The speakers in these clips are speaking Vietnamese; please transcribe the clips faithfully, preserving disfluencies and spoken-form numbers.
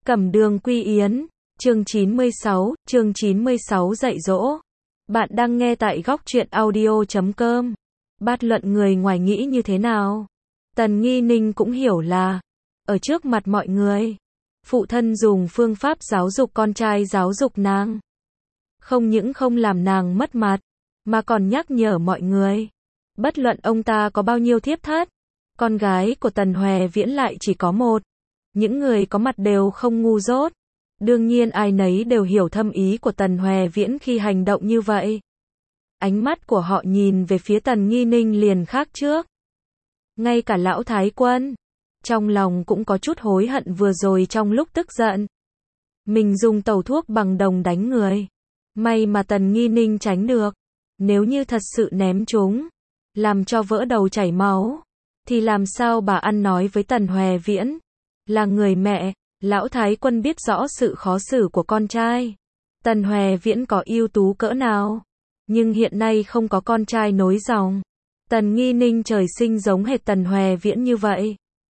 Cẩm Đường Quy Yến, chương chín mươi sáu, chương chín mươi sáu dạy dỗ. Bạn đang nghe tại góc truyện audio chấm com. Bát luận người ngoài nghĩ như thế nào? Tần Nghi Ninh cũng hiểu là, ở trước mặt mọi người, phụ thân dùng phương pháp giáo dục con trai giáo dục nàng. Không những không làm nàng mất mặt, mà còn nhắc nhở mọi người. Bất luận ông ta có bao nhiêu thiếp thất, con gái của Tần Hòe Viễn lại chỉ có một. Những người có mặt đều không ngu dốt. Đương nhiên ai nấy đều hiểu thâm ý của Tần Hòe Viễn khi hành động như vậy. Ánh mắt của họ nhìn về phía Tần Nghi Ninh liền khác trước. Ngay cả lão Thái Quân, trong lòng cũng có chút hối hận vừa rồi trong lúc tức giận. Mình dùng tẩu thuốc bằng đồng đánh người. May mà Tần Nghi Ninh tránh được. Nếu như thật sự ném chúng, làm cho vỡ đầu chảy máu, thì làm sao bà ăn nói với Tần Hòe Viễn? Là người mẹ, lão Thái Quân biết rõ sự khó xử của con trai. Tần Hòe Viễn có ưu tú cỡ nào, nhưng hiện nay không có con trai nối dòng. Tần Nghi Ninh trời sinh giống hệt Tần Hòe Viễn như vậy.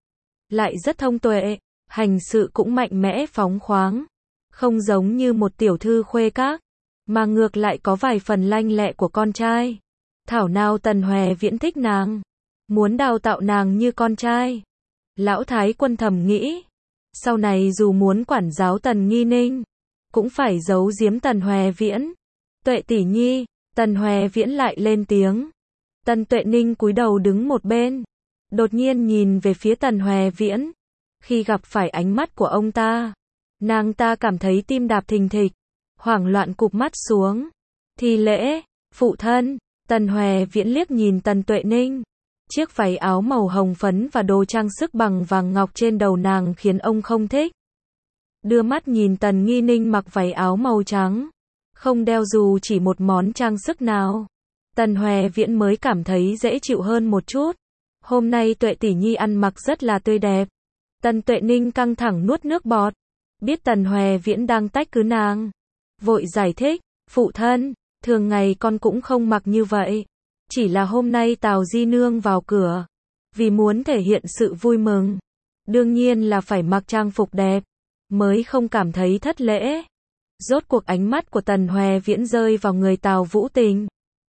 Lại rất thông tuệ, hành sự cũng mạnh mẽ phóng khoáng. Không giống như một tiểu thư khuê các, mà ngược lại có vài phần lanh lẹ của con trai. Thảo nào Tần Hòe Viễn thích nàng, muốn đào tạo nàng như con trai. Lão Thái Quân thầm nghĩ, sau này dù muốn quản giáo Tần Nghi Ninh, cũng phải giấu giếm Tần Hòe Viễn. Tuệ tỷ nhi, Tần Hòe Viễn lại lên tiếng. Tần Tuệ Ninh cúi đầu đứng một bên, đột nhiên nhìn về phía Tần Hòe Viễn. Khi gặp phải ánh mắt của ông ta, nàng ta cảm thấy tim đạp thình thịch, hoảng loạn cụp mắt xuống. Thi lễ, phụ thân. Tần Hòe Viễn liếc nhìn Tần Tuệ Ninh. Chiếc váy áo màu hồng phấn và đồ trang sức bằng vàng ngọc trên đầu nàng khiến ông không thích. Đưa mắt nhìn Tần Nghi Ninh mặc váy áo màu trắng, không đeo dù chỉ một món trang sức nào. Tần Hòe Viễn mới cảm thấy dễ chịu hơn một chút. Hôm nay Tuệ tỷ nhi ăn mặc rất là tươi đẹp. Tần Tuệ Ninh căng thẳng nuốt nước bọt. Biết Tần Hòe Viễn đang trách cứ nàng, vội giải thích, phụ thân, thường ngày con cũng không mặc như vậy. Chỉ là hôm nay Tào Di Nương vào cửa, vì muốn thể hiện sự vui mừng, đương nhiên là phải mặc trang phục đẹp, mới không cảm thấy thất lễ. Rốt cuộc ánh mắt của Tần Hòe Viễn rơi vào người Tào Vũ Tình.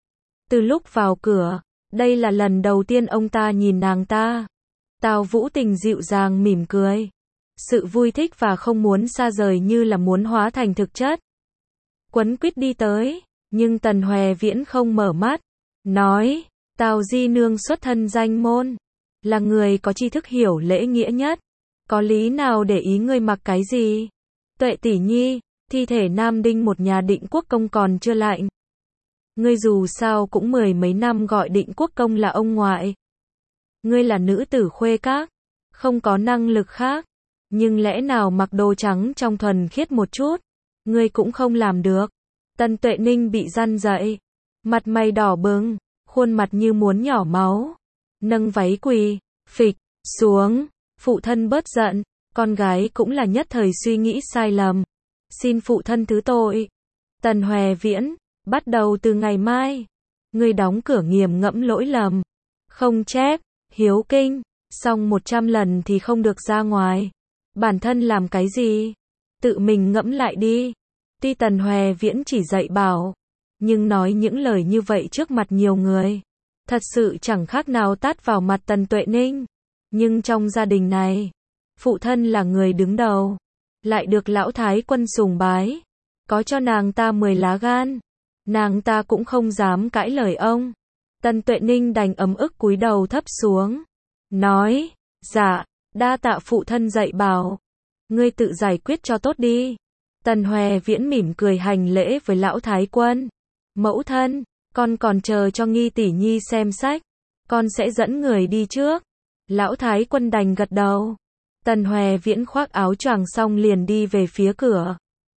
Từ lúc vào cửa, đây là lần đầu tiên ông ta nhìn nàng ta. Tào Vũ Tình dịu dàng mỉm cười. Sự vui thích và không muốn xa rời như là muốn hóa thành thực chất. Quấn quýt đi tới, nhưng Tần Hòe Viễn không mở mắt. Nói, Tào Di Nương xuất thân danh môn, là người có tri thức hiểu lễ nghĩa nhất. Có lý nào để ý ngươi mặc cái gì? Tuệ tỷ nhi, thi thể Nam Đinh một nhà Định Quốc Công còn chưa lạnh. Ngươi dù sao cũng mười mấy năm gọi Định Quốc Công là ông ngoại. Ngươi là nữ tử khuê các, không có năng lực khác. Nhưng lẽ nào mặc đồ trắng trong thuần khiết một chút, ngươi cũng không làm được? Tần Tuệ Ninh bị răn dậy. Mặt mày đỏ bừng, khuôn mặt như muốn nhỏ máu. Nâng váy quỳ, phịch, xuống. Phụ thân bớt giận, con gái cũng là nhất thời suy nghĩ sai lầm. Xin phụ thân thứ tội. Tần Hòe Viễn, bắt đầu từ ngày mai, ngươi đóng cửa nghiền ngẫm lỗi lầm. Không chép, hiếu kinh, xong một trăm lần thì không được ra ngoài. Bản thân làm cái gì? Tự mình ngẫm lại đi. Tuy Tần Hòe Viễn chỉ dạy bảo, nhưng nói những lời như vậy trước mặt nhiều người, thật sự chẳng khác nào tát vào mặt Tần Tuệ Ninh. Nhưng trong gia đình này, phụ thân là người đứng đầu, lại được lão Thái Quân sùng bái, có cho nàng ta mười lá gan, nàng ta cũng không dám cãi lời ông. Tần Tuệ Ninh đành ấm ức cúi đầu thấp xuống, nói, dạ, đa tạ phụ thân dạy bảo, ngươi tự giải quyết cho tốt đi. Tần Hòe Viễn mỉm cười hành lễ với lão Thái Quân. Mẫu thân, con còn chờ cho Nghi tỷ nhi xem sách, con sẽ dẫn người đi trước. Lão Thái Quân đành gật đầu. Tần Hòe Viễn khoác áo choàng xong liền đi về phía cửa.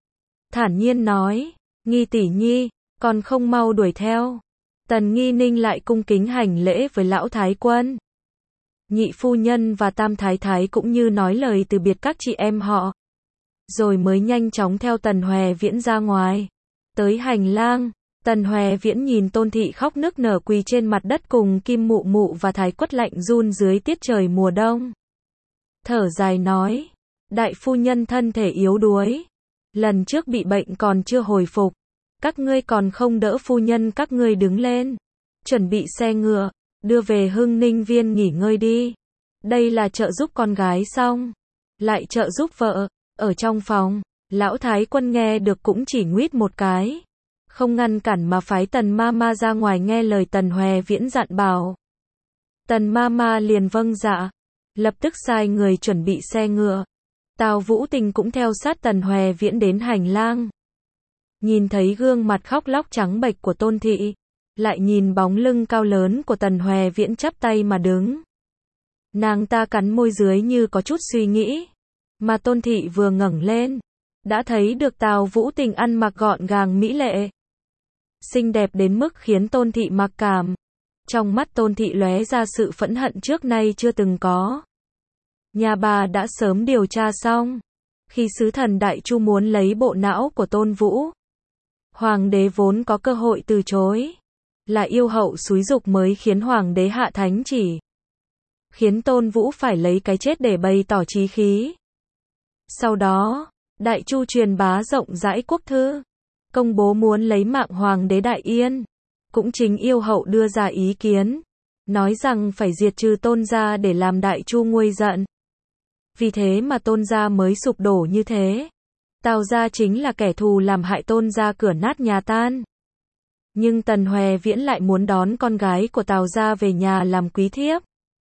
Thản nhiên nói, Nghi tỷ nhi, con không mau đuổi theo. Tần Nghi Ninh lại cung kính hành lễ với lão Thái Quân. Nhị phu nhân và Tam Thái Thái cũng như nói lời từ biệt các chị em họ, rồi mới nhanh chóng theo Tần Hòe Viễn ra ngoài. Tới hành lang, Tần Hòe Viễn nhìn Tôn thị khóc nức nở quỳ trên mặt đất cùng Kim Mụ Mụ và Thái Quất lạnh run dưới tiết trời mùa đông. Thở dài nói, Đại phu nhân thân thể yếu đuối. Lần trước bị bệnh còn chưa hồi phục. Các ngươi còn không đỡ phu nhân các ngươi đứng lên. Chuẩn bị xe ngựa, đưa về Hưng Ninh Viên nghỉ ngơi đi. Đây là trợ giúp con gái xong. Lại trợ giúp vợ. Ở trong phòng, lão thái quân nghe được cũng chỉ nguyết một cái. Không ngăn cản mà phái Tần Mama ra ngoài nghe lời Tần Hoè Viễn dặn bảo. Tần Mama liền vâng dạ. Lập tức sai người chuẩn bị xe ngựa. Tào Vũ Tình cũng theo sát Tần Hoè Viễn đến hành lang. Nhìn thấy gương mặt khóc lóc trắng bệch của Tôn Thị. Lại nhìn bóng lưng cao lớn của Tần Hoè Viễn chắp tay mà đứng. Nàng ta cắn môi dưới như có chút suy nghĩ. Mà Tôn Thị vừa ngẩng lên. Đã thấy được Tào Vũ Tình ăn mặc gọn gàng mỹ lệ. Xinh đẹp đến mức khiến Tôn Thị mặc cảm. Trong mắt Tôn Thị lóe ra sự phẫn hận trước nay chưa từng có. Nhà bà đã sớm điều tra xong. Khi sứ thần Đại Chu muốn lấy bộ não của Tôn Vũ. Hoàng đế vốn có cơ hội từ chối. Là yêu hậu xúi dục mới khiến Hoàng đế hạ thánh chỉ. Khiến Tôn Vũ phải lấy cái chết để bày tỏ chí khí. Sau đó, Đại Chu truyền bá rộng rãi quốc thư. Công bố muốn lấy mạng Hoàng đế Đại Yên. Cũng chính yêu hậu đưa ra ý kiến. Nói rằng phải diệt trừ Tôn gia để làm Đại Chu nguôi giận. Vì thế mà Tôn gia mới sụp đổ như thế. Tào gia chính là kẻ thù làm hại Tôn gia cửa nát nhà tan. Nhưng Tần Hoè Viễn lại muốn đón con gái của Tào gia về nhà làm quý thiếp.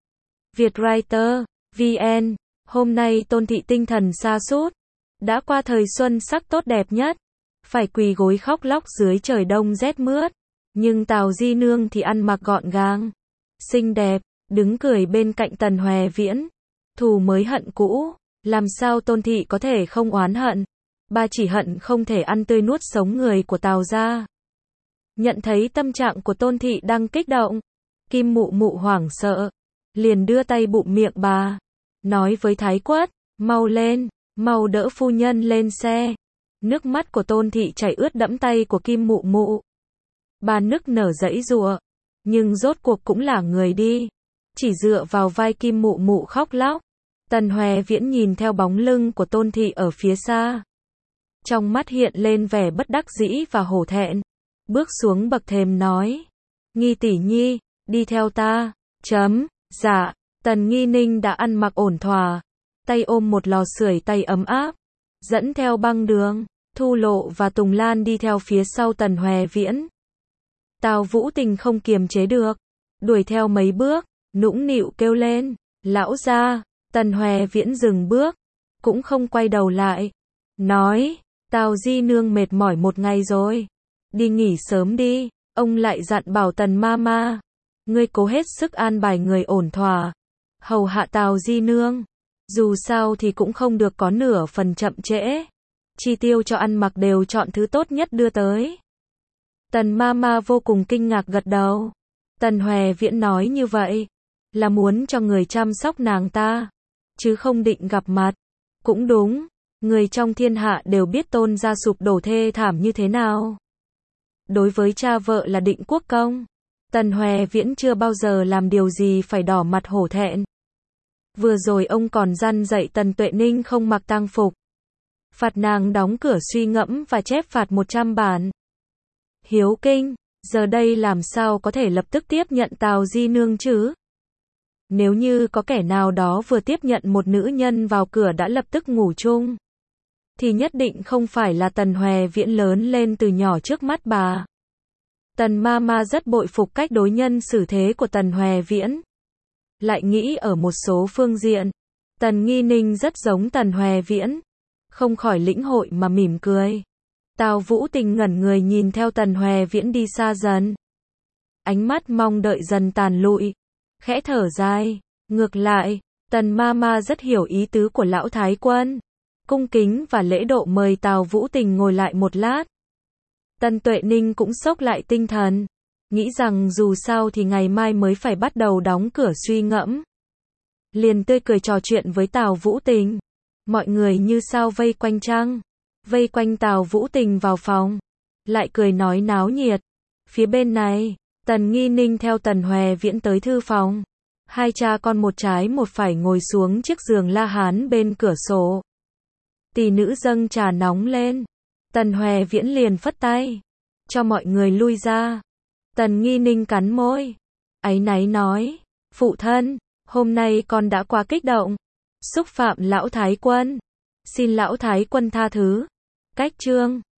Vietwriter, vê en, hôm nay Tôn Thị tinh thần sa sút. Đã qua thời xuân sắc tốt đẹp nhất. Phải quỳ gối khóc lóc dưới trời đông rét mướt. Nhưng Tào Di Nương thì ăn mặc gọn gàng. Xinh đẹp, đứng cười bên cạnh Tần Hoè Viễn. Thù mới hận cũ. Làm sao Tôn Thị có thể không oán hận. Bà chỉ hận không thể ăn tươi nuốt sống người của Tào gia. Nhận thấy tâm trạng của Tôn Thị đang kích động. Kim Mụ Mụ hoảng sợ. Liền đưa tay bụm miệng bà. Nói với Thái Quất, mau lên, mau đỡ phu nhân lên xe. Nước mắt của Tôn Thị chảy ướt đẫm tay của Kim Mụ Mụ. Bà nức nở giãy giụa. Nhưng rốt cuộc cũng là người đi. Chỉ dựa vào vai Kim Mụ Mụ khóc lóc. Tần Hoè Viễn nhìn theo bóng lưng của Tôn Thị ở phía xa. Trong mắt hiện lên vẻ bất đắc dĩ và hổ thẹn. Bước xuống bậc thềm nói. Nghi tỷ nhi, đi theo ta. Chấm, dạ. Tần Nghi Ninh đã ăn mặc ổn thỏa. Tay ôm một lò sưởi tay ấm áp. Dẫn theo băng đường. Thu Lộ và Tùng Lan đi theo phía sau Tần Hoè Viễn. Tào Vũ Tình không kiềm chế được. Đuổi theo mấy bước. Nũng nịu kêu lên. Lão gia. Tần Hoè Viễn dừng bước. Cũng không quay đầu lại. Nói. Tào Di Nương mệt mỏi một ngày rồi. Đi nghỉ sớm đi. Ông lại dặn bảo Tần Mama. Ngươi cố hết sức an bài người ổn thỏa. Hầu hạ Tào Di Nương. Dù sao thì cũng không được có nửa phần chậm trễ. Chi tiêu cho ăn mặc đều chọn thứ tốt nhất đưa tới. Tần Mama vô cùng kinh ngạc gật đầu. Tần Hoè Viễn nói như vậy. Là muốn cho người chăm sóc nàng ta. Chứ không định gặp mặt. Cũng đúng. Người trong thiên hạ đều biết Tôn gia sụp đổ thê thảm như thế nào. Đối với cha vợ là Định Quốc Công. Tần Hoè Viễn chưa bao giờ làm điều gì phải đỏ mặt hổ thẹn. Vừa rồi ông còn răn dạy Tần Tuệ Ninh không mặc tang phục. Phạt nàng đóng cửa suy ngẫm và chép phạt một trăm bản. Hiếu kinh, giờ đây làm sao có thể lập tức tiếp nhận Tào Di Nương chứ? Nếu như có kẻ nào đó vừa tiếp nhận một nữ nhân vào cửa đã lập tức ngủ chung. Thì nhất định không phải là Tần Hoè Viễn lớn lên từ nhỏ trước mắt bà. Tần Mama rất bội phục cách đối nhân xử thế của Tần Hoè Viễn. Lại nghĩ ở một số phương diện. Tần Nghi Ninh rất giống Tần Hoè Viễn. Không khỏi lĩnh hội mà mỉm cười. Tào Vũ Tình ngẩn người nhìn theo Tần Hoè Viễn đi xa dần. Ánh mắt mong đợi dần tàn lụi. Khẽ thở dài. Ngược lại, Tần Mama rất hiểu ý tứ của lão thái quân. Cung kính và lễ độ mời Tào Vũ Tình ngồi lại một lát. Tần Tuệ Ninh cũng xốc lại tinh thần. Nghĩ rằng dù sao thì ngày mai mới phải bắt đầu đóng cửa suy ngẫm. Liền tươi cười trò chuyện với Tào Vũ Tình. Mọi người như sao vây quanh trăng. Vây quanh Tào Vũ Tình vào phòng. Lại cười nói náo nhiệt. Phía bên này, Tần Nghi Ninh theo Tần Hoè Viễn tới thư phòng. Hai cha con một trái một phải ngồi xuống chiếc giường la hán bên cửa sổ. Tỷ nữ dâng trà nóng lên. Tần Hoè Viễn liền phất tay. Cho mọi người lui ra. Tần Nghi Ninh cắn môi. Áy náy nói. Phụ thân, hôm nay con đã quá kích động. Xúc phạm lão thái quân. Xin lão thái quân tha thứ. Cách chương.